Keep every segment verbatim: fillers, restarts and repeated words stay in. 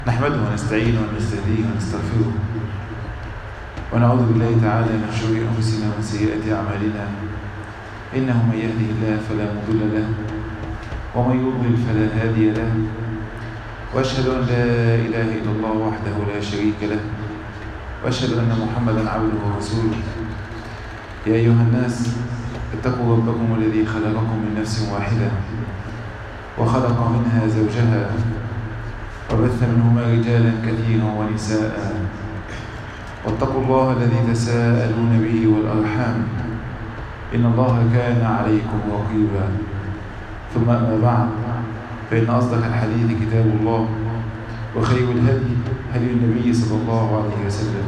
نحمده ونستعينه ونستهديه ونستغفره ونعوذ بالله تعالى من شرور أنفسنا ومن سيئات أعمالنا، إنه من يهده الله فلا مضل له ومن يضلل فلا هادي له، وأشهد أن لا إله إلا الله وحده لا شريك له، وأشهد أن محمدا عبده ورسوله. يا أيها الناس اتقوا ربكم الذي خلقكم من نفس واحدة وخلق منها زوجها وبث منهما رجالا كثيرا ونساء، واتقوا الله الذي تساءلون به والأرحام إن الله كان عليكم رقيبا. ثم أما بعد، فإن أصدق الحديث كتاب الله، وخير الهدي هدي النبي صلى الله عليه وسلم.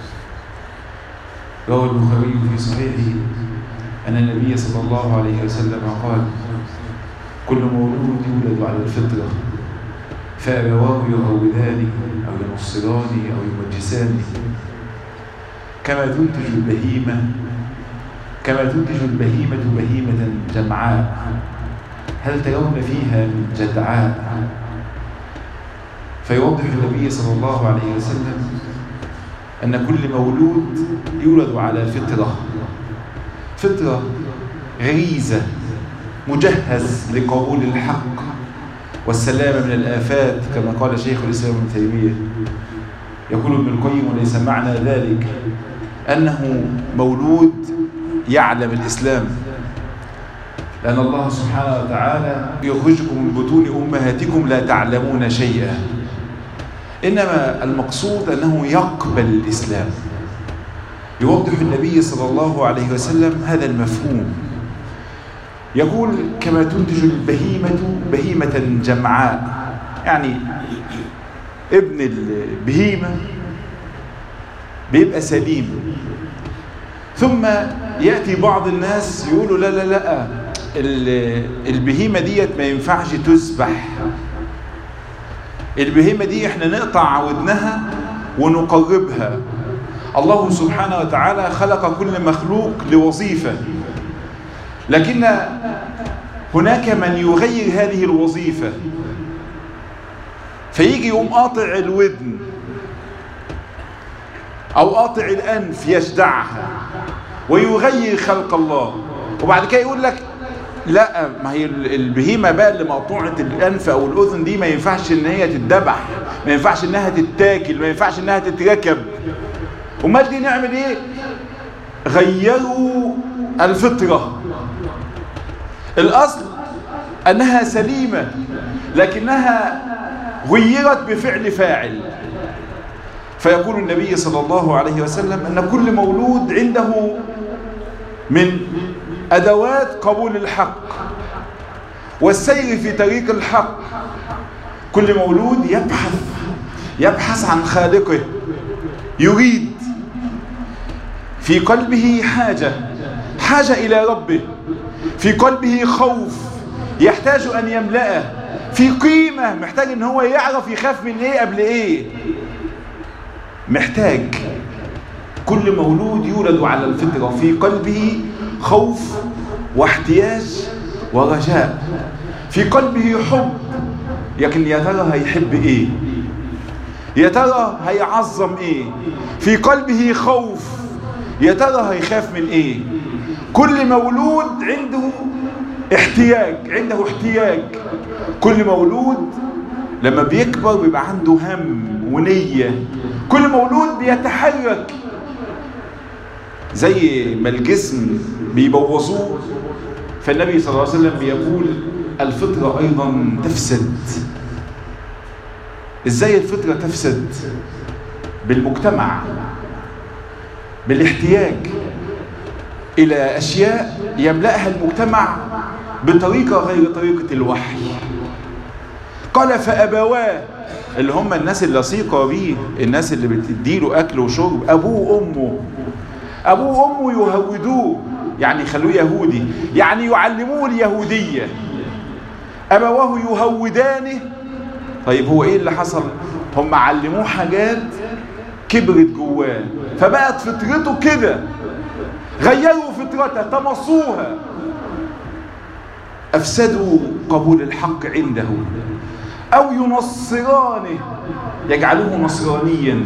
روى البخاري في صحيحه أن النبي صلى الله عليه وسلم قال: كل مولود يولد على الفطرة، فأبواه يهودانه أو ينصرانه أو يمجسانه، كما تنتج البهيمة كما تنتج البهيمة بهيمة جمعاء، هل ترون فيها من جدعاء؟ فيوضح النبي صلى الله عليه وسلم أن كل مولود يولد على فطرة فطرة غريزة، مجهز لقبول الحق والسلام من الآفات، كما قال شيخ الإسلام ابن تيمية. يقول ابن القيم: وليس معنى ذلك أنه مولود يعلم الإسلام، لأن الله سبحانه وتعالى يخرجكم من بطون أمهاتكم لا تعلمون شيئا، إنما المقصود أنه يقبل الإسلام. يوضح النبي صلى الله عليه وسلم هذا المفهوم. يقول: كما تنتج البهيمة بهيمة جمعاء، يعني ابن البهيمة بيبقى سليم، ثم يأتي بعض الناس يقولوا: لا لا لا البهيمة ديت ما ينفعش تذبح، البهيمة دي احنا نقطع ودنها ونقربها. الله سبحانه وتعالى خلق كل مخلوق لوظيفة، لكن هناك من يغير هذه الوظيفة، فيجي يقوم قاطع الودن أو قاطع الأنف يجدعها ويغير خلق الله، وبعد كده يقول لك: لا، ما هي البهيمة بقى اللي مقطوعة الأنف أو الأذن دي ما ينفعش إن هي تتذبح، ما ينفعش إنها تتاكل، ما ينفعش إنها تتركب. وما دي نعمل إيه؟ غيروا الفطرة. الأصل أنها سليمة، لكنها غيرت بفعل فاعل. فيقول النبي صلى الله عليه وسلم أن كل مولود عنده من أدوات قبول الحق والسير في طريق الحق. كل مولود يبحث يبحث عن خالقه، يريد في قلبه حاجة حاجة إلى ربه، في قلبه خوف يحتاج أن يملأه، في قيمة محتاج أن هو يعرف يخاف من إيه قبل إيه، محتاج. كل مولود يولد على الفطرة، في قلبه خوف واحتياج ورجاء، في قلبه حب، لكن يا ترى هيحب إيه؟ يا ترى هيعظم إيه؟ في قلبه خوف، يا ترى هيخاف من إيه؟ كل مولود عنده احتياج عنده احتياج كل مولود لما بيكبر بيبقى عنده هم ونية. كل مولود بيتحرك، زي ما الجسم بيبوظوه، فالنبي صلى الله عليه وسلم بيقول: الفطرة أيضا تفسد. إزاي الفطرة تفسد؟ بالمجتمع، بالاحتياج إلى أشياء يملأها المجتمع بطريقة غير طريقة الوحي. قال: فأبواه، اللي هم الناس اللي لصيقة بيه، الناس اللي بتديله أكل وشرب، أبوه وأمه أبوه وأمه يهودوه، يعني يخلوه يهودي، يعني يعلموه اليهودية. أبواه يهودانه. طيب هو إيه اللي حصل؟ هم علموه حاجات كبرت جواه، فبقت فطرته كده، غيروا فطرته، طمسوها، أفسدوا قبول الحق عنده. أو ينصرانه يجعله نصرانيا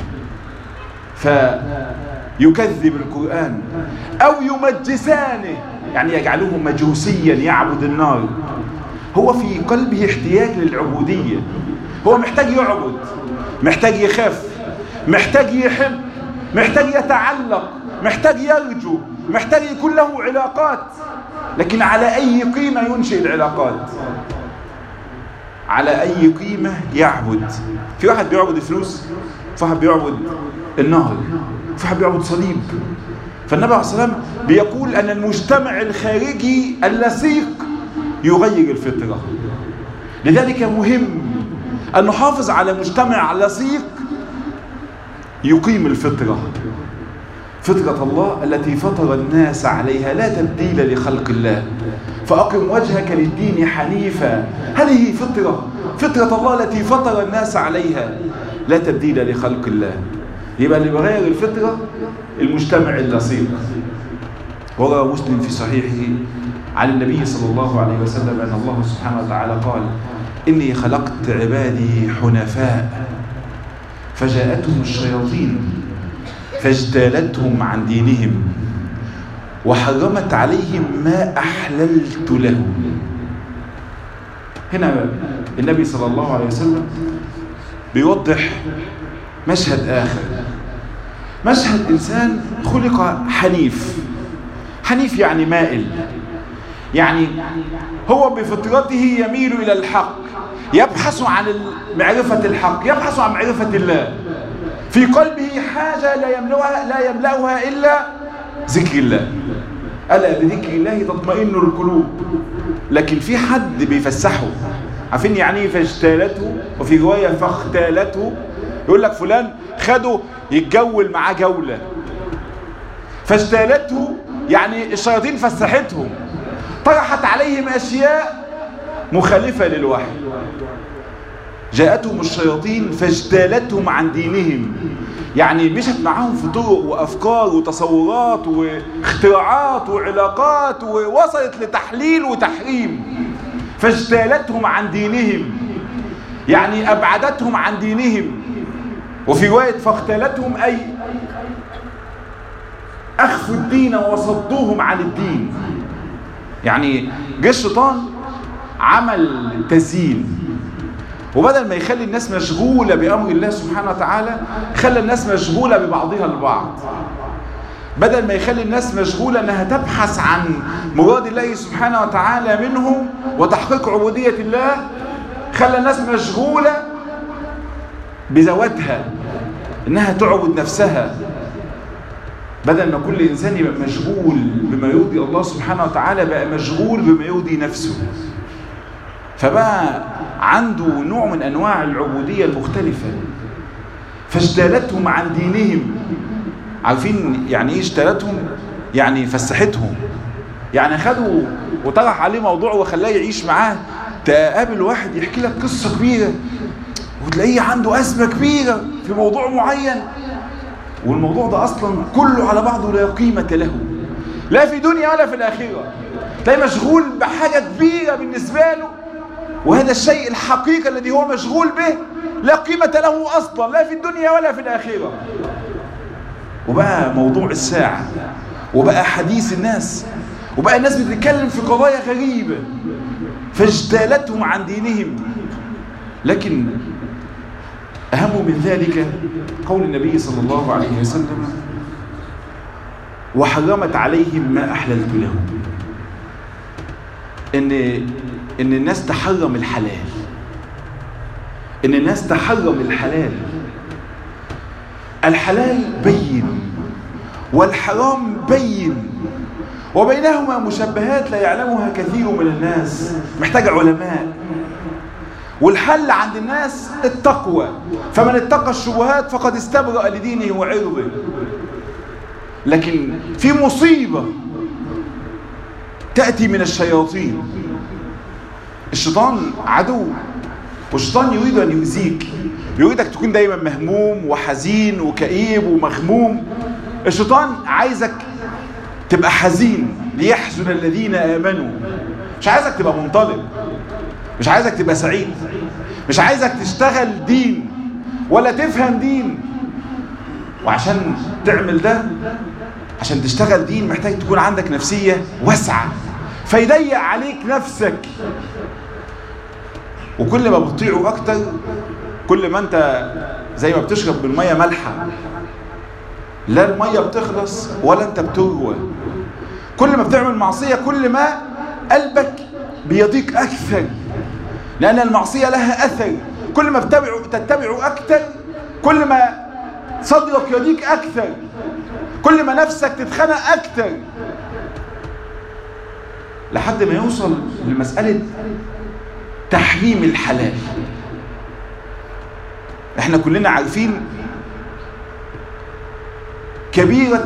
فيكذب القرآن، أو يمجسانه يعني يجعله مجوسيا يعبد النار. هو في قلبه احتياج للعبودية، هو محتاج يعبد، محتاج يخاف، محتاج يحب، محتاج يتعلق، محتاج يرجو، محتاج يكون له علاقات. لكن على أي قيمة ينشئ العلاقات؟ على أي قيمة يعبد؟ في واحد بيعبد الفلوس، في واحد بيعبد النهر، في واحد بيعبد صليب. فالنبي عليه الصلاة والسلام بيقول أن المجتمع الخارجي اللصيق يغير الفطرة. لذلك مهم أن نحافظ على مجتمع لصيق يقيم الفطرة، فطرة الله التي فطر الناس عليها، لا تبديل لخلق الله، فأقم وجهك للدين حنيفا. هذه فطرة، فطرة الله التي فطر الناس عليها، لا تبديل لخلق الله. يبقى اللي بغير الفطرة المجتمع اللصيق. وروى مسلم في صحيحه عن النبي صلى الله عليه وسلم أن الله سبحانه وتعالى قال: إني خلقت عبادي حنفاء فجاءتهم الشياطين فاجتالتهم عن دينهم وحرمت عليهم ما أحللت لهم. هنا النبي صلى الله عليه وسلم بيوضح مشهد آخر، مشهد إنسان خلق حنيف. حنيف يعني مائل، يعني هو بفطرته يميل إلى الحق، يبحث عن معرفة الحق، يبحث عن معرفة الله. في قلبه حاجة لا يملأها, لا يملأها إلا ذكر الله. ألا بذكر الله تطمئن القلوب. لكن في حد بيفسحه، عارفين يعني ايه فاجتالته؟ وفي رواية فاختالته. يقول لك فلان خده يتجول معاه جولة. فاجتالته يعني الشياطين فسحتهم، طرحت عليهم أشياء مخالفة للوحي. جاءتهم الشياطين فاجتالتهم عن دينهم، يعني مشت معاهم في طرق وأفكار وتصورات واختراعات وعلاقات ووصلت لتحليل وتحريم. فاجتالتهم عن دينهم يعني أبعدتهم عن دينهم. وفي رواية فاختالتهم أي أخفوا الدين وصدوهم عن الدين. يعني جه الشيطان عمل تزيين، وبدل ما يخلي الناس مشغولة بأمر الله سبحانه وتعالى خلى الناس مشغولة ببعضها البعض. بدل ما يخلي الناس مشغولة أنها تبحث عن مراد الله سبحانه وتعالى منهم وتحقيق عبودية الله، خلى الناس مشغولة بذواتها، أنها تعبد نفسها. بدل ما كل إنسان يبقى مشغول بما يرضي الله سبحانه وتعالى بقى مشغول بما يرضي نفسه. فبقى عنده نوع من أنواع العبودية المختلفة. فاجتالتهم عن دينهم. عارفين يعني إيه اجتالتهم؟ يعني فسحتهم، يعني خدوا وطرح عليه موضوع وخلاه يعيش معاه. تقابل واحد يحكي لك قصة كبيرة وتلاقيه عنده أزمة كبيرة في موضوع معين، والموضوع ده أصلا كله على بعضه لا قيمة له، لا في دنيا ولا في الآخرة. تلاقيه مشغول بحاجة كبيرة بالنسبة له، وهذا الشيء الحقيقي الذي هو مشغول به لا قيمة له أصلا، لا في الدنيا ولا في الآخرة. وبقى موضوع الساعة، وبقى حديث الناس، وبقى الناس بتتكلم في قضايا غريبة. فاجتالتهم عن دينهم. لكن أهم من ذلك قول النبي صلى الله عليه وسلم: وحرمت عليهم ما أحللت لهم. إن إن الناس تحرم الحلال، إن الناس تحرم الحلال. الحلال بين والحرام بين، وبينهما مشبهات لا يعلمها كثير من الناس، محتاج علماء. والحل عند الناس التقوى، فمن اتقى الشبهات فقد استبرأ لدينه وعرضه. لكن في مصيبة تأتي من الشياطين. الشيطان عدو، والشيطان يريد أن يؤذيك، يريدك تكون دايما مهموم وحزين وكئيب ومغموم. الشيطان عايزك تبقى حزين ليحزن الذين آمنوا، مش عايزك تبقى منطلق، مش عايزك تبقى سعيد، مش عايزك تشتغل دين ولا تفهم دين. وعشان تعمل ده، عشان تشتغل دين محتاج تكون عندك نفسية واسعة، فيضيق عليك نفسك. وكل ما بتطيعه اكتر كل ما انت زي ما بتشرب بالمية مالحة، لا المية بتخلص ولا انت بتروى. كل ما بتعمل معصية كل ما قلبك بيضيق اكثر، لان المعصية لها اثر. كل ما تتبعه تتبعه اكثر كل ما صدرك يضيق اكثر، كل ما نفسك تتخنق اكثر، لحد ما يوصل لمسألة تحريم الحلال. احنا كلنا عارفين كبيرة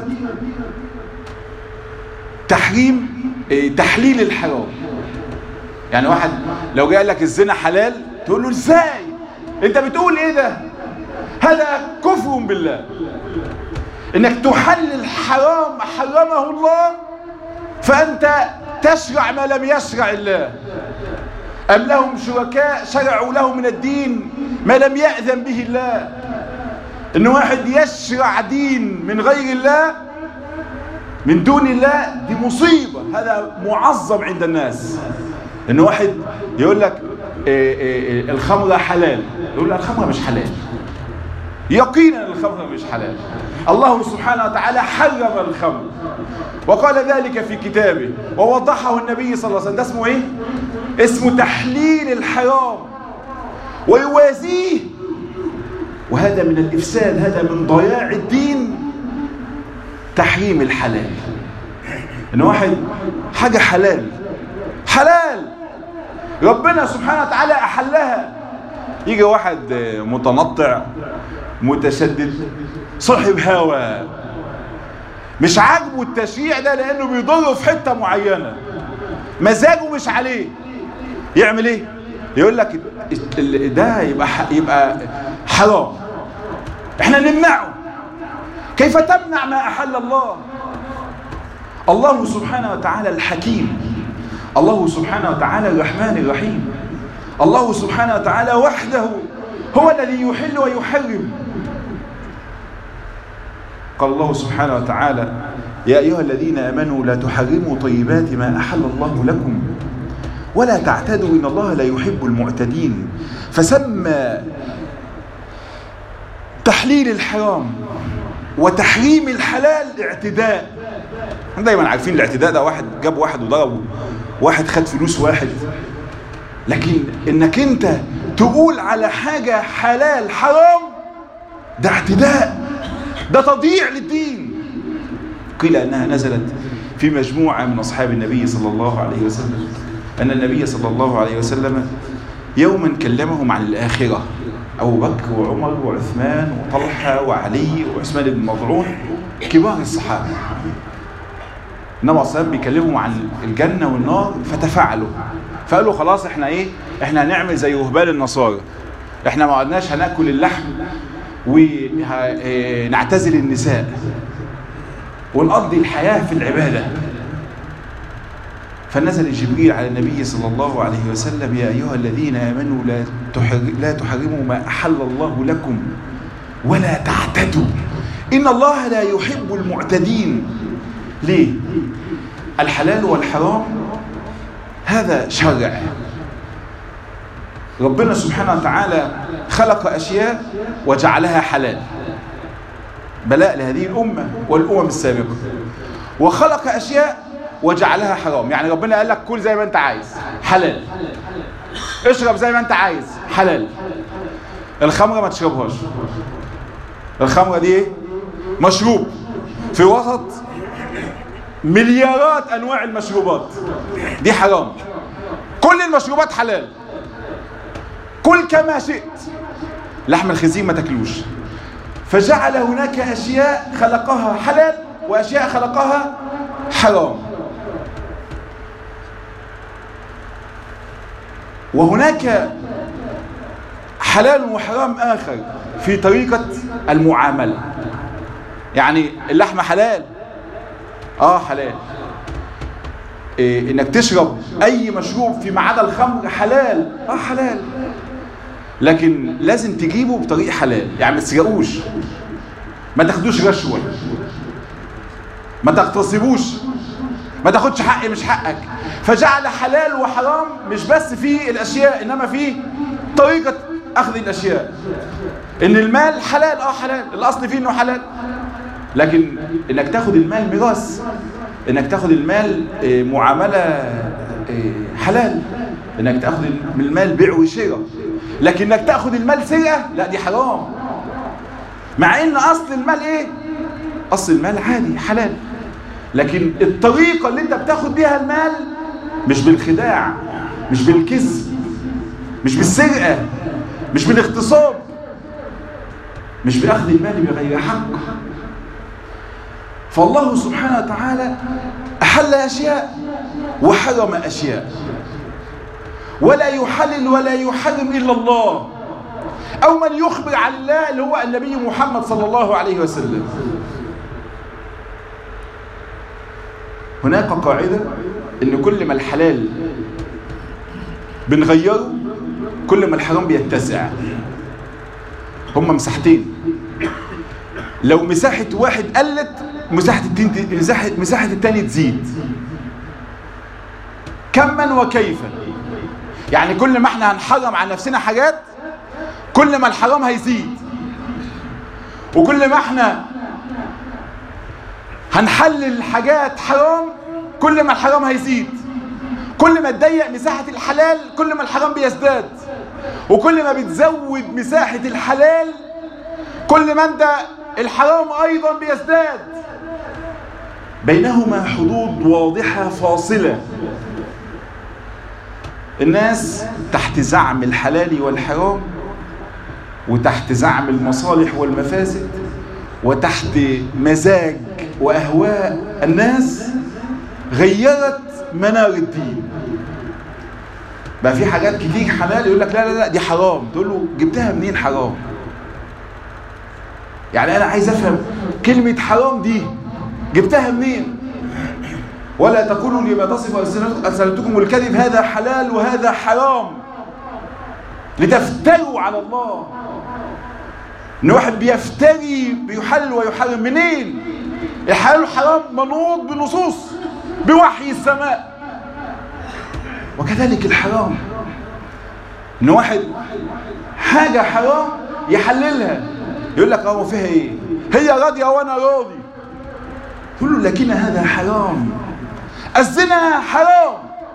تحريم تحليل الحرام. يعني واحد لو جاء لك الزنا حلال تقول له ازاي انت بتقول ايه ده؟ هذا كفر بالله. انك تحلل حرام حرمه الله فانت تشرع ما لم يشرع الله. أم لهم شركاء شرعوا لهم من الدين ما لم يأذن به الله. إن واحد يشرع دين من غير الله من دون الله دي مصيبة، هذا معظم عند الناس. إن واحد يقول لك إيه إيه الخمرة حلال، يقول لك الخمرة مش حلال، يقينا الخمر مش حلال. الله سبحانه وتعالى حرم الخمر وقال ذلك في كتابه ووضحه النبي صلى الله عليه وسلم. ده اسمه ايه؟ اسمه تحليل الحرام ويوازيه. وهذا من الإفساد، هذا من ضياع الدين، تحريم الحلال. ان واحد حاجة حلال حلال ربنا سبحانه وتعالى أحلها، يجي واحد متنطع متشدد صاحب هوى مش عاجبه التشريع ده لأنه بيضره في حتة معينة، مزاجه مش عليه، يعمل ايه؟ يقول لك ده يبقى يبقى حرام، احنا نمنعه. كيف تمنع ما أحل الله؟ الله سبحانه وتعالى الحكيم، الله سبحانه وتعالى الرحمن الرحيم، الله سبحانه وتعالى وحده هو الذي يحل ويحرم. قال الله سبحانه وتعالى يا أيها الذين آمنوا لا تحرموا طيبات ما أحل الله لكم ولا تعتدوا إن الله لا يحب المعتدين. فسمى تحليل الحرام وتحريم الحلال اعتداء. دايما عارفين الاعتداء ده واحد جاب واحد وضربه، واحد خد فلوس واحد. لكن انك انت تقول على حاجة حلال حرام ده اعتداء، ده تضييع للدين. قيل انها نزلت في مجموعة من اصحاب النبي صلى الله عليه وسلم، ان النبي صلى الله عليه وسلم يوما كلمهم عن الاخرة. ابو بكر وعمر وعثمان وطلحة وعلي وعثمان بن مظعون كبار الصحابة، النبي صلى الله عليه وسلم بيكلمهم عن الجنة والنار فتفاعلوا، فقالوا خلاص احنا ايه، احنا هنعمل زي وهبال النصارى، احنا ما عدناش هناكل اللحم ونعتزل النساء ونقضي الحياة في العبادة. فنزل جبريل على النبي صلى الله عليه وسلم يا أيها الذين آمنوا لا لا تحرموا ما أحل الله لكم ولا تعتدوا إن الله لا يحب المعتدين. ليه؟ الحلال والحرام هذا شرع. ربنا سبحانه وتعالى خلق أشياء وجعلها حلال بلاء لهذه الأمة والأمم السابقة، وخلق أشياء وجعلها حرام. يعني ربنا قال لك كل زي ما انت عايز حلال، اشرب زي ما انت عايز حلال. الخمرة ما تشربهاش، الخمرة دي ايه؟ مشروب في وسط مليارات انواع المشروبات، دي حرام. كل المشروبات حلال، كل كما شئت. لحم الخنزير ما تاكلوش. فجعل هناك اشياء خلقها حلال واشياء خلقها حرام. وهناك حلال وحرام آخر في طريقة المعاملة. يعني اللحمة حلال، آه حلال. إيه إنك تشرب أي مشروب فيما عدا الخمر حلال، آه حلال. لكن لازم تجيبه بطريق حلال. يعني ما تسرقوش، ما تاخدوش رشوة، ما تغتصبوش، ما تاخدش حق مش حقك. فجعل حلال وحرام مش بس في الأشياء، إنما في طريقة أخذ الأشياء. إن المال حلال، آه حلال، الأصل فيه إنه حلال. لكن إنك تاخد المال ميراث، إنك تاخد المال معاملة حلال، إنك تاخد المال بيع وشراء. لكن إنك تاخد المال سرقة، لا دي حرام. مع إن أصل المال إيه؟ أصل المال عادي حلال، لكن الطريقة اللي أنت بتاخد بيها المال مش بالخداع، مش بالكذب، مش بالسرقة، مش بالاغتصاب، مش بأخذ المال بغير حق. فالله سبحانه وتعالى أحل أشياء وحرم أشياء، ولا يحلل ولا يحرم إلا الله، أو من يخبر عن الله اللي هو النبي محمد صلى الله عليه وسلم. هناك قاعدة إن كل ما الحلال بنغيره كل ما الحرام بيتسع. هما مساحتين، لو مساحة واحد قلت مساحة التاني مساحة مساحة التاني تزيد. كما وكيفا، يعني كل ما احنا هنحرم عن نفسنا حاجات كل ما الحرام هيزيد، وكل ما احنا هنحلل حاجات حرام كل ما الحرام هيزيد. كل ما تضيق مساحة الحلال كل ما الحرام بيزداد، وكل ما بتزود مساحة الحلال كل ما انت الحرام ايضا بيزداد. بينهما حدود واضحة فاصلة. الناس تحت زعم الحلال والحرام، وتحت زعم المصالح والمفاسد، وتحت مزاج وأهواء الناس غيرت منار الدين. بقى في حاجات كتير حلال يقول لك لا لا لا دي حرام، تقول له جبتها منين حرام؟ يعني أنا عايز أفهم كلمة حرام دي جبتها منين؟ ولا تقولوا لما تصف ألسنتكم الكذب هذا حلال وهذا حرام لتفتروا على الله. إن واحد بيفتري بيحلل ويحرم منين؟ الحلال والحرام منوط بنصوص بوحي السماء. وكذلك الحرام، إن واحد حاجة حرام يحللها يقول لك اه فيها ايه؟ هي راضية وانا راضي. تقول له لكن هذا حرام. الزنا حرام.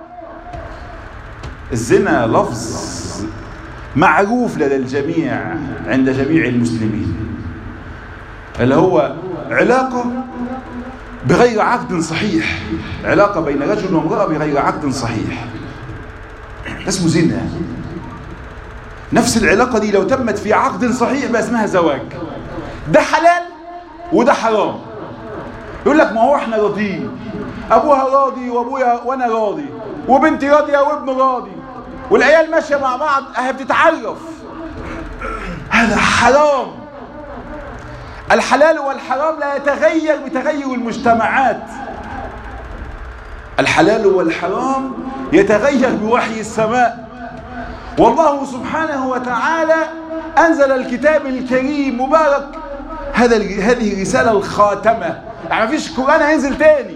الزنا لفظ معروف لدى الجميع عند جميع المسلمين، اللي هو علاقة بغير عقد صحيح، علاقة بين رجل وامرأة بغير عقد صحيح، اسمه زنا. نفس العلاقة دي لو تمت في عقد صحيح بقى اسمها زواج. ده حلال وده حرام. يقول لك ما هو احنا راضيين، ابوها راضي وابويا وانا راضي وبنتي راضيه وابنه راضي والعيال ماشيه مع بعض اهي بتتعرف. هذا حرام. الحلال والحرام لا يتغير بتغير المجتمعات. الحلال والحرام يتغير بوحي السماء. والله سبحانه وتعالى أنزل الكتاب الكريم مبارك هذا هذه الرسالة الخاتمة. يعني مفيش قرآن هينزل تاني.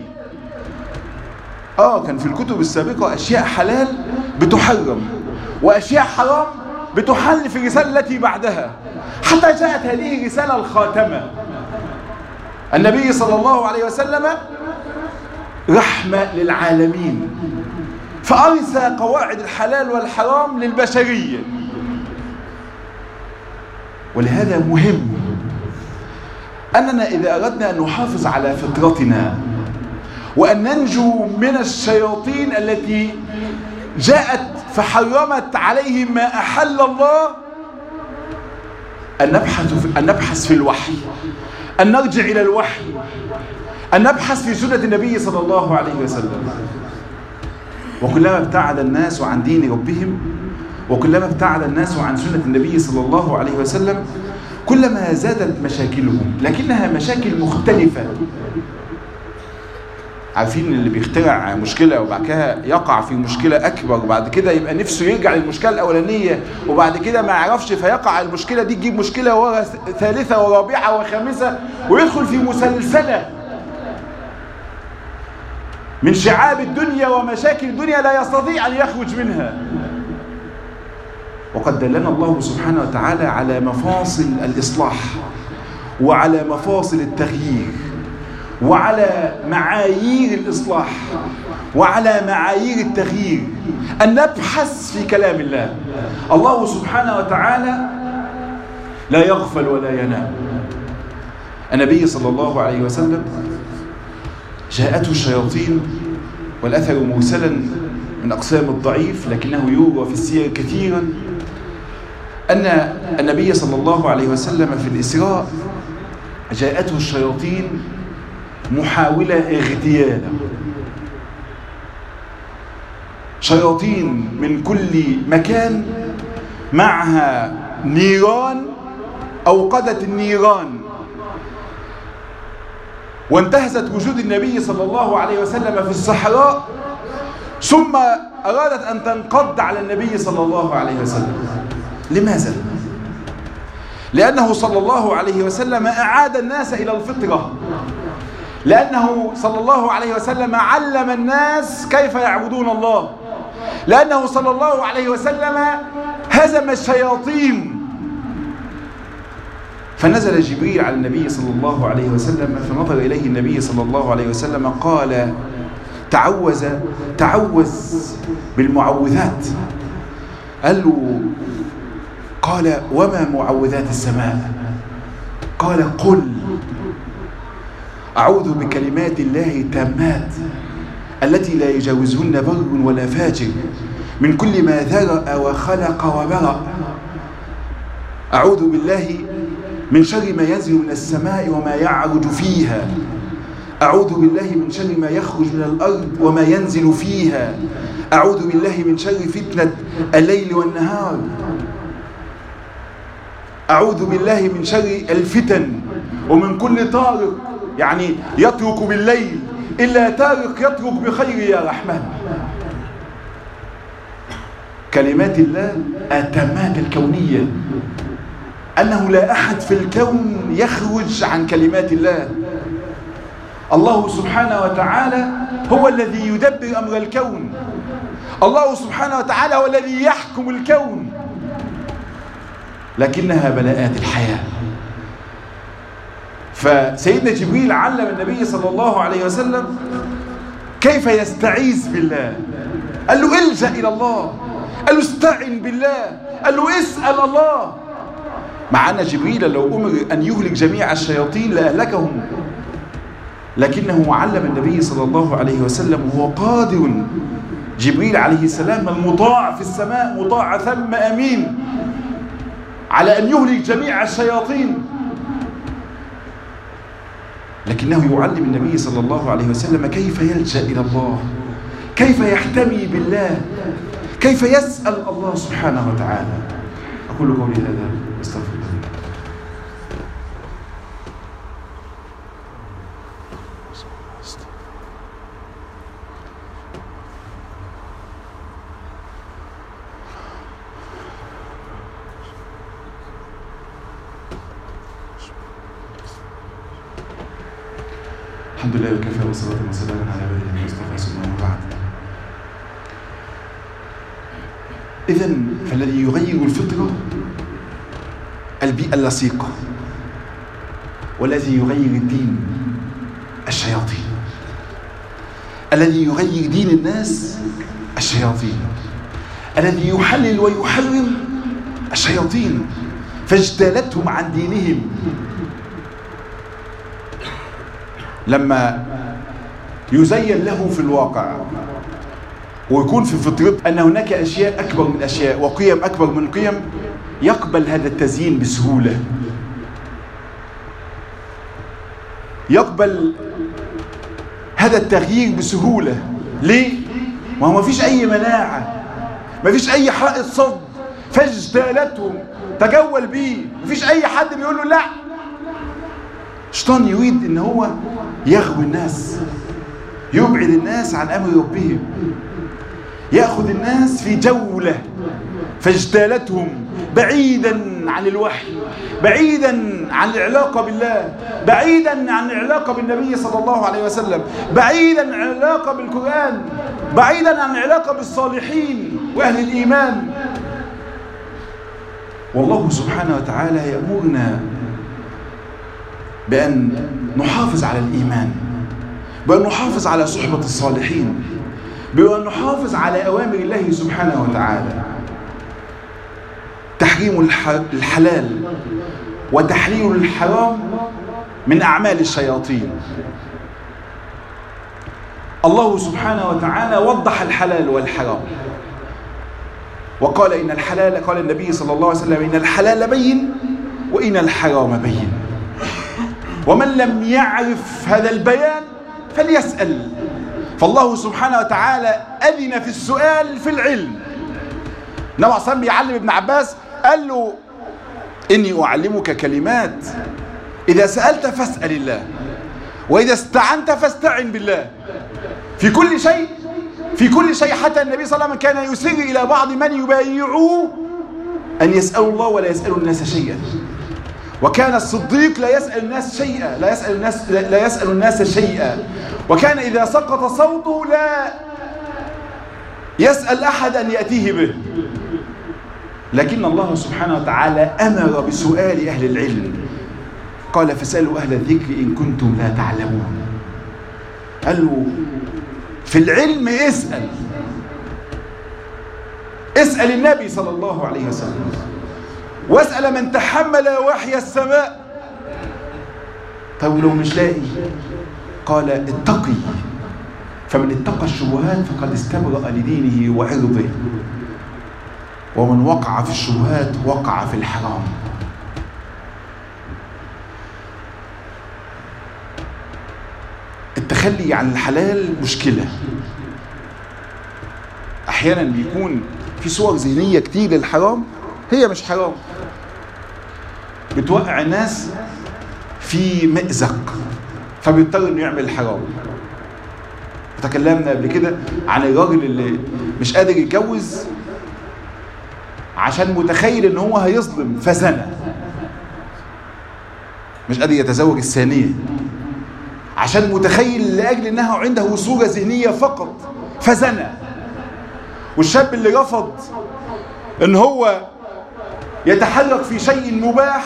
آه كان في الكتب السابقة أشياء حلال بتحرم وأشياء حرام بتحل في الرسالة التي بعدها، حتى جاءت هذه الرسالة الخاتمة. النبي صلى الله عليه وسلم رحمة للعالمين، فأرسى قواعد الحلال والحرام للبشرية. ولهذا مهم أننا إذا أردنا أن نحافظ على فطرتنا وأن ننجو من الشياطين التي جاءت فحرمت عليهم ما أحل الله، أن نبحث في, أن نبحث في الوحي، أن نرجع إلى الوحي، أن نبحث في سنة النبي صلى الله عليه وسلم. وكلما ابتعد الناس عن دين ربهم وكلما ابتعد الناس عن سنة النبي صلى الله عليه وسلم كلما زادت مشاكلهم، لكنها مشاكل مختلفة. عارفين اللي بيخترع مشكلة وبعد كده يقع في مشكلة أكبر وبعد كده يبقى نفسه يرجع للمشكلة الأولانية وبعد كده ما يعرفش فيقع المشكلة دي تجيب مشكلة ورا ثالثة ورابعة وخامسة ويدخل في مسلسلة من شعاب الدنيا ومشاكل الدنيا لا يستطيع أن يخرج منها. وقد دلنا الله سبحانه وتعالى على مفاصل الإصلاح وعلى مفاصل التغيير وعلى معايير الإصلاح وعلى معايير التغيير، أن نبحث في كلام الله. الله سبحانه وتعالى لا يغفل ولا ينام. النبي صلى الله عليه وسلم جاءته الشياطين، والأثر مرسلا من أقسام الضعيف لكنه يروى في السير كثيرا، أن النبي صلى الله عليه وسلم في الإسراء جاءته الشياطين محاولة اغتياله، شياطين من كل مكان معها نيران أوقدت النيران وانتهزت وجود النبي صلى الله عليه وسلم في الصحراء، ثم أرادت أن تنقض على النبي صلى الله عليه وسلم. لماذا؟ لأنه صلى الله عليه وسلم أعاد الناس إلى الفطرة، لأنه صلى الله عليه وسلم علم الناس كيف يعبدون الله، لأنه صلى الله عليه وسلم هزم الشياطين. فنزل جبريل على النبي صلى الله عليه وسلم فنظر إليه النبي صلى الله عليه وسلم قال تعوذ تعوذ بالمعوذات. قال له قال وما معوذات السماء؟ قال قل أعوذ بكلمات الله التامات التي لا يجاوزهن بر ولا فاجر من كل ما ذرأ وخلق وبرأ. أعوذ بالله من شر ما ينزل من السماء وما يعرج فيها. أعوذ بالله من شر ما يخرج من الأرض وما ينزل فيها. أعوذ بالله من شر فتنة الليل والنهار. أعوذ بالله من شر الفتن ومن كل طارق، يعني يترك بالليل إلا طارق يترك بخير يا رحمن. كلمات الله التامات الكونية، أنه لا أحد في الكون يخرج عن كلمات الله. الله سبحانه وتعالى هو الذي يدبر أمر الكون، الله سبحانه وتعالى هو الذي يحكم الكون، لكنها بلاءات الحياة. فسيدنا جبريل علم النبي صلى الله عليه وسلم كيف يستعيذ بالله. قال له الجأ إلى الله، قال له استعن بالله، قال له اسأل الله. مع أن جبريل لو أمر أن يهلك جميع الشياطين لأهلكهم، لكنه علم النبي صلى الله عليه وسلم وهو قادر. جبريل عليه السلام المطاع في السماء مطاع ثم أمين على أن يهلك جميع الشياطين، لكنه يعلم النبي صلى الله عليه وسلم كيف يلجأ إلى الله، كيف يحتمي بالله، كيف يسأل الله سبحانه وتعالى. أقول قولي هذا استغفر الله. الحمد لله وكفى والصلاة والسلام على عباده المصطفى ثم بعد. إذن فالذي يغير الفطرة البيئة اللصيقة، والذي يغير الدين الشياطين، الذي يغير دين الناس الشياطين، الذي يحلل ويحرم الشياطين، فاجتالتهم عن دينهم. لما يزين له في الواقع ويكون في فطرته أن هناك أشياء أكبر من أشياء وقيم أكبر من قيم، يقبل هذا التزيين بسهولة، يقبل هذا التغيير بسهولة. ليه؟ ما هو ما فيش أي مناعة، ما فيش أي حائط صد، فاجتالتهم تجول بيه، ما فيش أي حد بيقول له لا. الشيطان يريد ان هو يغوي الناس، يبعد الناس عن أمر ربهم، يأخذ الناس في جولة فاجتالتهم بعيدا عن الوحي، بعيدا عن العلاقة بالله، بعيدا عن العلاقة بالنبي صلى الله عليه وسلم، بعيدا عن العلاقة بالقرآن، بعيدا عن العلاقة بالصالحين وأهل الإيمان. والله سبحانه وتعالى يأمرنا بأن نحافظ على الإيمان، بأن نحافظ على صحبة الصالحين، بأن نحافظ على أوامر الله سبحانه وتعالى. تحريم الحلال وتحليل الحرام من أعمال الشياطين. الله سبحانه وتعالى وضح الحلال والحرام وقال إن الحلال، قال النبي صلى الله عليه وسلم: إن الحلال بين وإن الحرام بين. ومن لم يعرف هذا البيان فليسأل. فالله سبحانه وتعالى أذن في السؤال في العلم. النبي صلى الله عليه وسلم بيعلم ابن عباس، قال له: إني أعلمك كلمات إذا سألت فاسأل الله، وإذا استعنت فاستعن بالله. في كل شيء، في كل شيء. حتى النبي صلى الله عليه وسلم كان يسر إلى بعض من يبايعوه أن يسألوا الله ولا يسألوا الناس شيئا. وكان الصديق لا يسأل الناس شيئا، لا يسأل الناس لا يسأل الناس شيئا. وكان إذا سقط صوته لا يسأل أحد أن يأتيه به. لكن الله سبحانه وتعالى أمر بسؤال أهل العلم، قال: فاسألوا أهل الذكر إن كنتم لا تعلمون. قالوا في العلم اسأل، اسأل النبي صلى الله عليه وسلم، واسأل من تحمل وحي السماء. طيب لو مش لاقي، قال: اتقي، فمن اتقى الشبهات فقد استبرأ لدينه وعرضه، ومن وقع في الشبهات وقع في الحرام. التخلي عن الحلال مشكلة. أحيانا بيكون في صور ذهنية كتير للحرام هي مش حرام، بتوقع الناس في مأزق فبيضطر انه يعمل الحرام. تكلمنا قبل كده عن الراجل اللي مش قادر يتجوز عشان متخيل ان هو هيظلم فزنى، مش قادر يتزوج الثانية عشان متخيل لأجل انها عنده صورة ذهنية فقط فزنى. والشاب اللي رفض ان هو يتحرك في شيء مباح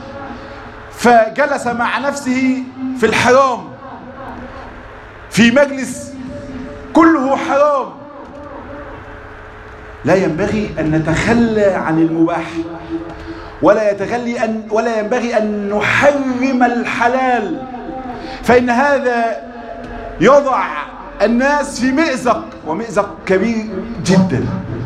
فجلس مع نفسه في الحرام، في مجلس كله حرام. لا ينبغي أن نتخلى عن المباح، ولا يتغلي أن ولا ينبغي أن نحرم الحلال، فإن هذا يضع الناس في مأزق، ومأزق كبير جدا.